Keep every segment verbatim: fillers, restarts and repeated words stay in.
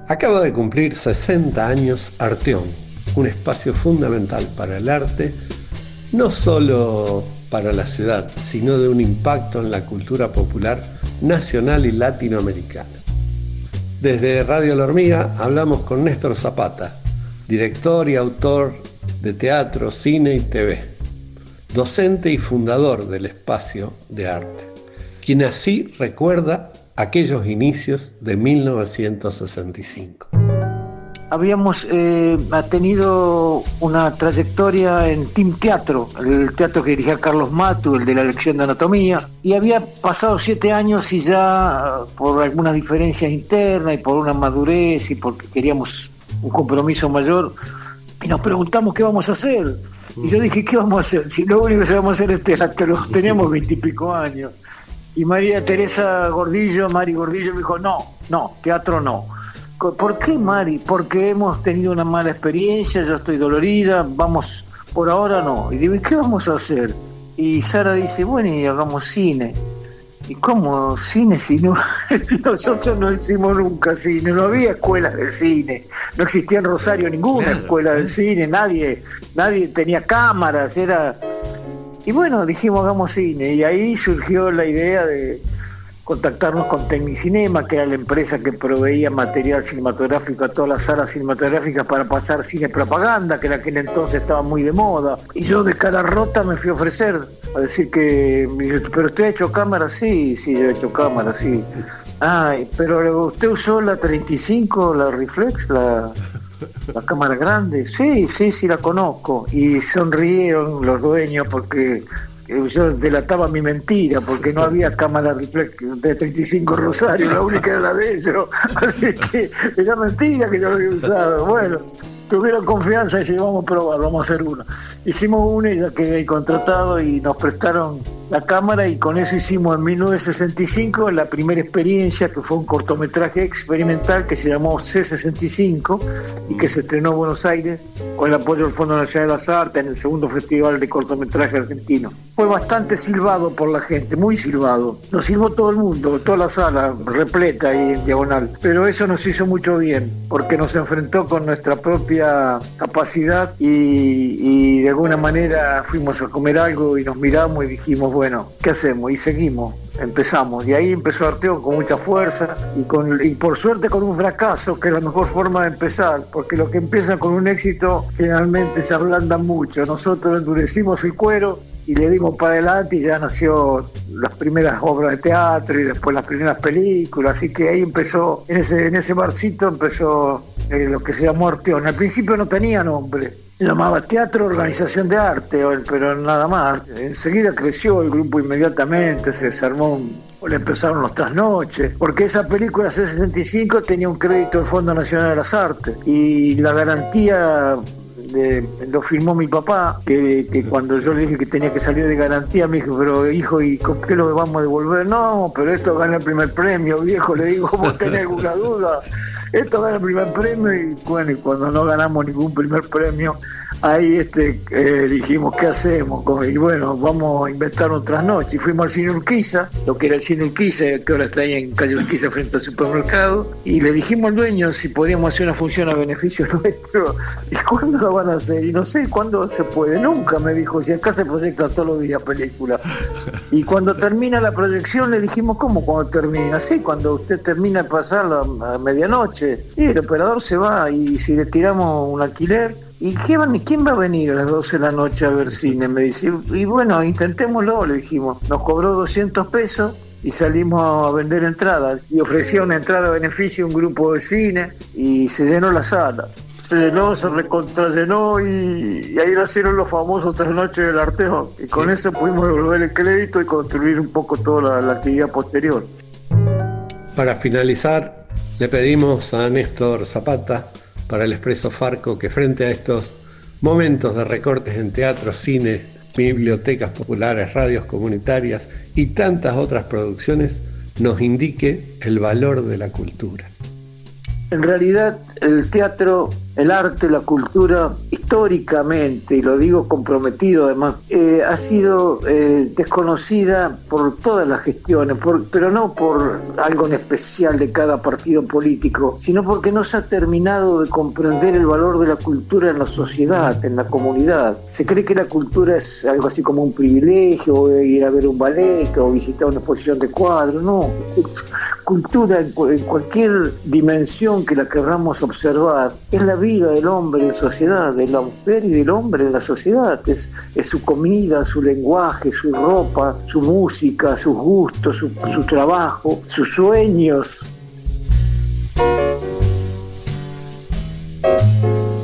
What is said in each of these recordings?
Acaba de cumplir sesenta años Arteón, un espacio fundamental para el arte, no solo para la ciudad, sino de un impacto en la cultura popular nacional y latinoamericana. Desde Radio La Hormiga hablamos con Néstor Zapata, director y autor de teatro, cine y T V, docente y fundador del espacio de arte, quien así recuerda aquellos inicios de mil novecientos sesenta y cinco. Habíamos eh, tenido una trayectoria en Team Teatro, el teatro que dirigía Carlos Matu, el de la lección de anatomía, y había pasado siete años y ya por algunas diferencias internas y por una madurez y porque queríamos un compromiso mayor, y nos preguntamos qué vamos a hacer. Y yo dije, ¿qué vamos a hacer? Si lo único que vamos a hacer es teatro, teníamos veintipico años. Y María Teresa Gordillo, Mari Gordillo, me dijo, no, no, teatro no. ¿Por qué, Mari? Porque hemos tenido una mala experiencia, yo estoy dolorida, vamos, por ahora no. Y digo, ¿y qué vamos a hacer? Y Sara dice, bueno, y hagamos cine. ¿Y cómo cine si no? Nosotros no hicimos nunca cine, no había escuelas de cine, no existía en Rosario ninguna escuela de cine, nadie, nadie tenía cámaras, era... Y bueno, dijimos hagamos cine, y ahí surgió la idea de contactarnos con Tecnicinema, que era la empresa que proveía material cinematográfico a todas las salas cinematográficas para pasar cine propaganda, que en aquel entonces estaba muy de moda. Y yo de cara rota me fui a ofrecer, a decir que, pero usted ha hecho cámara, sí, sí, yo he hecho cámara, sí. Ay, pero usted usó la treinta y cinco, la Reflex, la... la cámara grande, sí, sí, sí la conozco. Y sonrieron los dueños porque yo delataba mi mentira, porque no había cámara de treinta y cinco Rosario, la única era la de ellos. Así que era mentira que yo lo había usado. Bueno, tuvieron confianza y dijeron, vamos a probar, vamos a hacer una. Hicimos una y ya quedé contratado y nos prestaron la cámara y con eso hicimos en mil novecientos sesenta y cinco la primera experiencia, que fue un cortometraje experimental que se llamó C sesenta y cinco y que se estrenó en Buenos Aires con el apoyo del Fondo Nacional de las Artes en el segundo Festival de Cortometraje Argentino. Fue bastante silbado por la gente, muy silbado. Nos silbó todo el mundo, toda la sala repleta y en diagonal. Pero eso nos hizo mucho bien, porque nos enfrentó con nuestra propia capacidad y, y de alguna manera fuimos a comer algo y nos miramos y dijimos, bueno, ¿qué hacemos? Y seguimos, empezamos. Y ahí empezó Arteón con mucha fuerza y, con, y por suerte con un fracaso, que es la mejor forma de empezar, porque lo que empieza con un éxito generalmente se ablanda mucho. Nosotros endurecimos el cuero y le dimos para adelante y ya nació las primeras obras de teatro y después las primeras películas, así que ahí empezó, en ese, en ese barcito empezó eh, lo que se llamó Arteón. Al principio no tenía nombre, se llamaba Teatro Organización de Arte, pero nada más. Enseguida creció el grupo inmediatamente, se desarmó un... le empezaron los trasnoches, porque esa película C sesenta y cinco tenía un crédito del Fondo Nacional de las Artes y la garantía de, lo firmó mi papá, que, que cuando yo le dije que tenía que salir de garantía me dijo, pero hijo, ¿y con qué lo vamos a devolver? No, pero esto gana el primer premio, viejo. Le digo, ¿vos tenés alguna duda? Esto gana el primer premio. Y bueno, y cuando no ganamos ningún primer premio, ahí este eh, dijimos, ¿qué hacemos? Y bueno, vamos a inventar un trasnoche. Y fuimos al Cine Urquiza, lo que era el Cine Urquiza, que ahora está ahí en calle Urquiza frente al supermercado, y le dijimos al dueño si podíamos hacer una función a beneficio nuestro. ¿Y cuándo lo van a hacer? Y no sé cuándo se puede. Nunca, me dijo, si acá se proyecta todos los días película. Y cuando termina la proyección le dijimos, ¿cómo cuando termina? Sí, cuando usted termina de pasar la, a medianoche. Y el operador se va, y si le tiramos un alquiler, ¿y quién va, quién va a venir a las doce de la noche a ver cine? Me dice, y bueno, intentémoslo, le dijimos. Nos cobró doscientos pesos y salimos a vender entradas. Y ofrecía una entrada a beneficio a un grupo de cine y se llenó la sala. Se llenó, se recontrallenó y, y ahí nacieron los famosos trasnoches del Arteón. Y con eso pudimos devolver el crédito y construir un poco toda la, la actividad posterior. Para finalizar, le pedimos a Néstor Zapata, para el Expreso Farco, que frente a estos momentos de recortes en teatro, cine, bibliotecas populares, radios comunitarias y tantas otras producciones, nos indique el valor de la cultura. En realidad, el teatro, el arte, la cultura históricamente, y lo digo comprometido además, eh, ha sido eh, desconocida por todas las gestiones, por, pero no por algo en especial de cada partido político, sino porque no se ha terminado de comprender el valor de la cultura en la sociedad, en la comunidad. Se cree que la cultura es algo así como un privilegio, o ir a ver un ballet o visitar una exposición de cuadros. No, cultura en, en cualquier dimensión que la querramos observar es la vida del hombre en sociedad, de la mujer y del hombre en la sociedad. Es, es su comida, su lenguaje, su ropa, su música, sus gustos, su, su trabajo, sus sueños.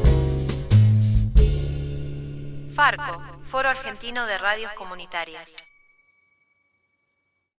Farco, Foro Argentino de Radios Comunitarias.